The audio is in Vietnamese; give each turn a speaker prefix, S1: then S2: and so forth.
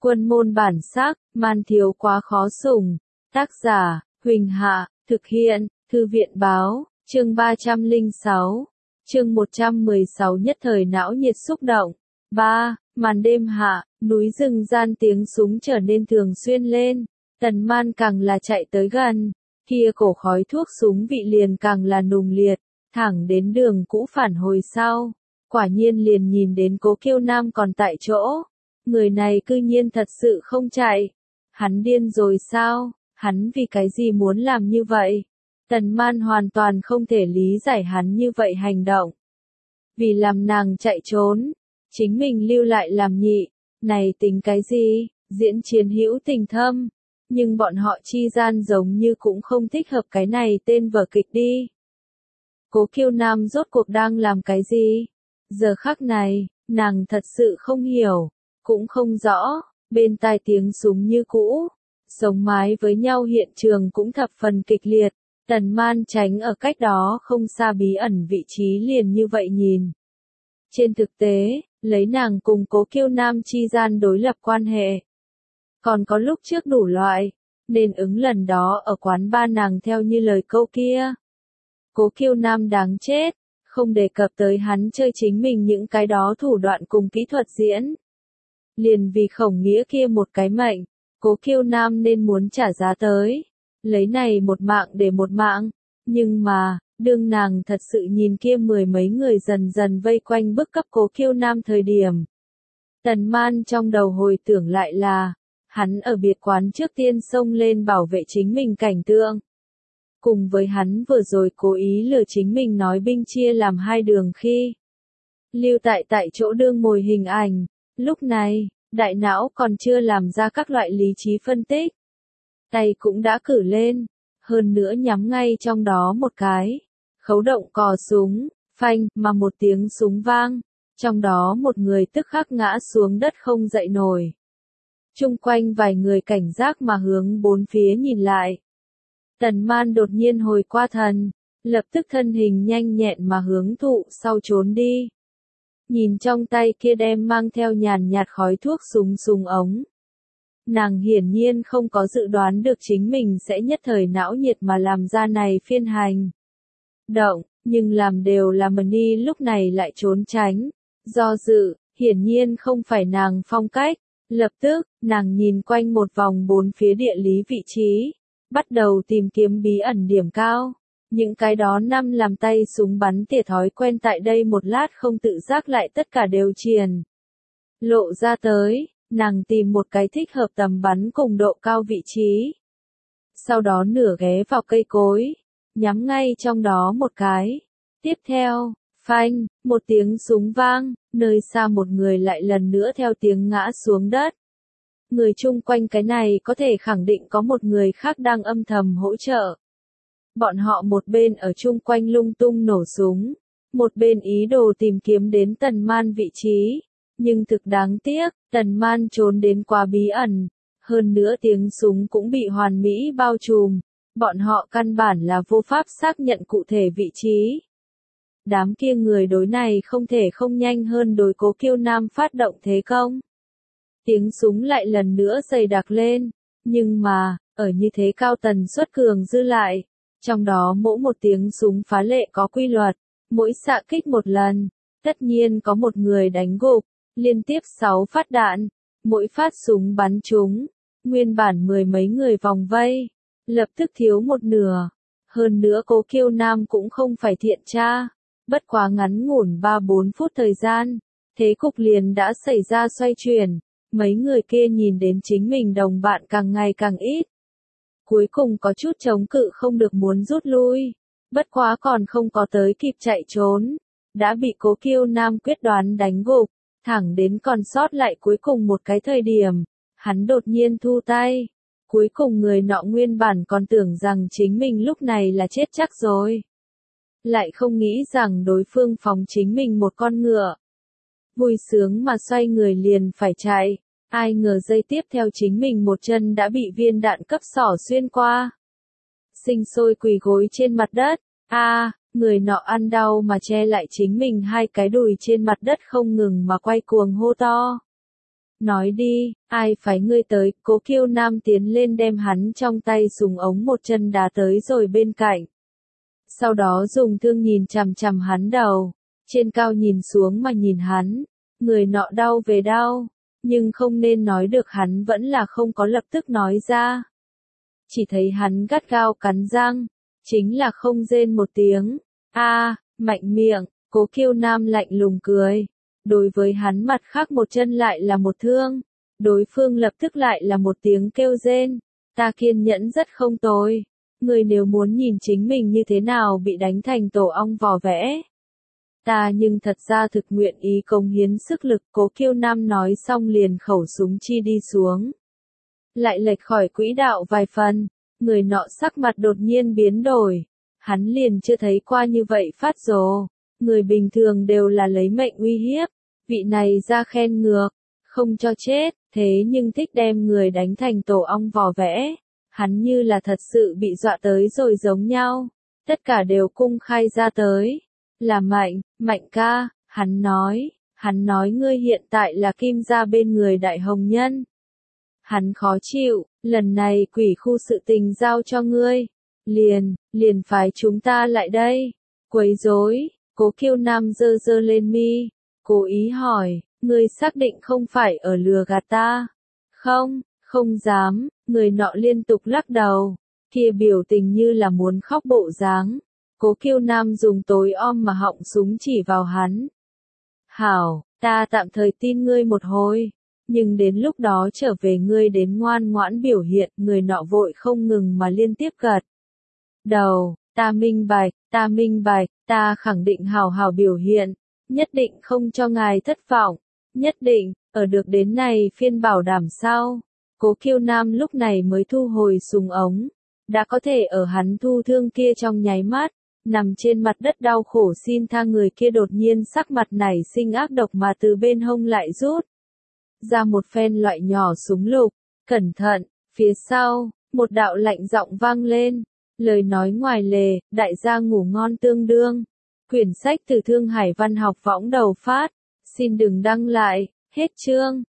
S1: Quân môn bản sắc, man thiếu quá khó sủng. Tác giả, Huỳnh Hạ, thực hiện, Thư viện báo, chương 306, chương 116 nhất thời não nhiệt xúc động. 3. Màn đêm hạ, núi rừng gian tiếng súng trở nên thường xuyên lên, Tần Man càng là chạy tới gần, kia cổ khói thuốc súng vị liền càng là nùng liệt, thẳng đến đường cũ phản hồi sau. Quả nhiên liền nhìn đến Cố Kiêu Nam còn tại chỗ. Người này cư nhiên thật sự không chạy. Hắn điên rồi sao? Hắn vì cái gì muốn làm như vậy? Tần Man hoàn toàn không thể lý giải hắn như vậy hành động. Vì làm nàng chạy trốn, chính mình lưu lại làm nhị, này tính cái gì? Diễn chiến hữu tình thâm, nhưng bọn họ chi gian giống như cũng không thích hợp cái này tên vở kịch đi. Cố Kiêu Nam rốt cuộc đang làm cái gì? Giờ khắc này, nàng thật sự không hiểu, cũng không rõ, bên tai tiếng súng như cũ, sống mái với nhau hiện trường cũng thập phần kịch liệt, Tần Man tránh ở cách đó không xa bí ẩn vị trí liền như vậy nhìn. Trên thực tế, lấy nàng cùng Cố Kiêu Nam chi gian đối lập quan hệ. Còn có lúc trước đủ loại, nên ứng lần đó ở quán ba nàng theo như lời câu kia. Cố Kiêu Nam đáng chết, không đề cập tới hắn chơi chính mình những cái đó thủ đoạn cùng kỹ thuật diễn. Liền vì Khổng Nghĩa kia một cái mệnh, Cố Kiêu Nam nên muốn trả giá tới. Lấy này một mạng để một mạng, nhưng mà, đương nàng thật sự nhìn kia mười mấy người dần dần vây quanh bức cấp Cố Kiêu Nam thời điểm. Tần Man trong đầu hồi tưởng lại là, hắn ở biệt quán trước tiên xông lên bảo vệ chính mình cảnh tượng. Cùng với hắn vừa rồi cố ý lừa chính mình nói binh chia làm hai đường khi lưu tại chỗ đương mồi hình ảnh, lúc này, đại não còn chưa làm ra các loại lý trí phân tích. Tay cũng đã cử lên, hơn nữa nhắm ngay trong đó một cái, khấu động cò súng, phanh, mà một tiếng súng vang, trong đó một người tức khắc ngã xuống đất không dậy nổi. Chung quanh vài người cảnh giác mà hướng bốn phía nhìn lại. Tần Man đột nhiên hồi qua thần, lập tức thân hình nhanh nhẹn mà hướng thụ sau trốn đi. Nhìn trong tay kia đem mang theo nhàn nhạt khói thuốc súng ống. Nàng hiển nhiên không có dự đoán được chính mình sẽ nhất thời não nhiệt mà làm ra này phiên hành động, nhưng làm đều là Mani lúc này lại trốn tránh, do dự, hiển nhiên không phải nàng phong cách. Lập tức, nàng nhìn quanh một vòng bốn phía địa lý vị trí, bắt đầu tìm kiếm bí ẩn điểm cao. Những cái đó năm làm tay súng bắn tỉa thói quen tại đây một lát không tự giác lại tất cả đều triền lộ ra tới, nàng tìm một cái thích hợp tầm bắn cùng độ cao vị trí. Sau đó nửa ghé vào cây cối, nhắm ngay trong đó một cái. Tiếp theo, phanh, một tiếng súng vang, nơi xa một người lại lần nữa theo tiếng ngã xuống đất. Người chung quanh cái này có thể khẳng định có một người khác đang âm thầm hỗ trợ. Bọn họ một bên ở chung quanh lung tung nổ súng, một bên ý đồ tìm kiếm đến Tần Man vị trí. Nhưng thực đáng tiếc, Tần Man trốn đến quá bí ẩn, hơn nữa tiếng súng cũng bị hoàn mỹ bao trùm. Bọn họ căn bản là vô pháp xác nhận cụ thể vị trí. Đám kia người đối này không thể không nhanh hơn đối Cố Kiêu Nam phát động thế công. Tiếng súng lại lần nữa dày đặc lên, nhưng mà, ở như thế cao tần suất cường dư lại, trong đó mỗi một tiếng súng phá lệ có quy luật, mỗi xạ kích một lần, tất nhiên có một người đánh gục, liên tiếp 6 phát đạn, mỗi phát súng bắn trúng, nguyên bản mười mấy người vòng vây, lập tức thiếu một nửa. Hơn nữa Cố Kiêu Nam cũng không phải thiện tra, bất quá ngắn ngủn 3-4 phút thời gian, thế cục liền đã xảy ra xoay chuyển. Mấy người kia nhìn đến chính mình đồng bạn càng ngày càng ít. Cuối cùng có chút chống cự không được muốn rút lui. Bất quá còn không có tới kịp chạy trốn. Đã bị Cố Kiêu Nam quyết đoán đánh gục. Thẳng đến còn sót lại cuối cùng một cái thời điểm. Hắn đột nhiên thu tay. Cuối cùng người nọ nguyên bản còn tưởng rằng chính mình lúc này là chết chắc rồi. Lại không nghĩ rằng đối phương phóng chính mình một con ngựa. Vui sướng mà xoay người liền phải chạy, ai ngờ giây tiếp theo chính mình một chân đã bị viên đạn cấp xỏ xuyên qua. Sinh sôi quỳ gối trên mặt đất, người nọ ăn đau mà che lại chính mình hai cái đùi trên mặt đất không ngừng mà quay cuồng hô to. Nói đi, ai phái ngươi tới, Cố Kiêu Nam tiến lên đem hắn trong tay súng ống một chân đá tới rồi bên cạnh. Sau đó dùng thương nhìn chằm chằm hắn đầu, trên cao nhìn xuống mà nhìn hắn, người nọ đau về đau, nhưng không nên nói được hắn vẫn là không có lập tức nói ra. Chỉ thấy hắn gắt gao cắn răng, chính là không rên một tiếng, mạnh miệng, Cố Kiêu Nam lạnh lùng cười. Đối với hắn mặt khác một chân lại là một thương, đối phương lập tức lại là một tiếng kêu rên, ta kiên nhẫn rất không tồi, người nếu muốn nhìn chính mình như thế nào bị đánh thành tổ ong vò vẽ. Ta nhưng thật ra thực nguyện ý cống hiến sức lực, Cố Kiêu Nam nói xong liền khẩu súng chi đi xuống. Lại lệch khỏi quỹ đạo vài phần, người nọ sắc mặt đột nhiên biến đổi, hắn liền chưa thấy qua như vậy phát rồ. Người bình thường đều là lấy mệnh uy hiếp, vị này ra khen ngược, không cho chết, thế nhưng thích đem người đánh thành tổ ong vò vẽ. Hắn như là thật sự bị dọa tới rồi giống nhau, tất cả đều cung khai ra tới. Là Mạnh ca, hắn nói ngươi hiện tại là Kim gia bên người đại hồng nhân. Hắn khó chịu, lần này quỷ khu sự tình giao cho ngươi, liền phái chúng ta lại đây, quấy rối. Cố Kiêu Nam giơ giơ lên mi, cố ý hỏi, ngươi xác định không phải ở lừa gạt ta? Không dám, người nọ liên tục lắc đầu, kia biểu tình như là muốn khóc bộ dáng. Cố Kiêu Nam dùng tối om mà họng súng chỉ vào hắn. Hảo, ta tạm thời tin ngươi một hồi, nhưng đến lúc đó trở về ngươi đến ngoan ngoãn biểu hiện. Người nọ vội không ngừng mà liên tiếp gật đầu. Ta minh bạch, ta khẳng định hào hào biểu hiện, nhất định không cho ngài thất vọng, nhất định, ở được đến này phiên bảo đảm sau. Cố Kiêu Nam lúc này mới thu hồi súng ống, đã có thể ở hắn thu thương kia trong nháy mắt, nằm trên mặt đất đau khổ xin tha người kia đột nhiên sắc mặt nảy sinh ác độc mà từ bên hông lại rút ra một phen loại nhỏ súng lục, cẩn thận, phía sau, một đạo lạnh giọng vang lên. Lời nói ngoài lề, đại gia ngủ ngon tương đương. Quyển sách từ Thương Hải Văn học võng đầu phát. Xin đừng đăng lại, hết chương.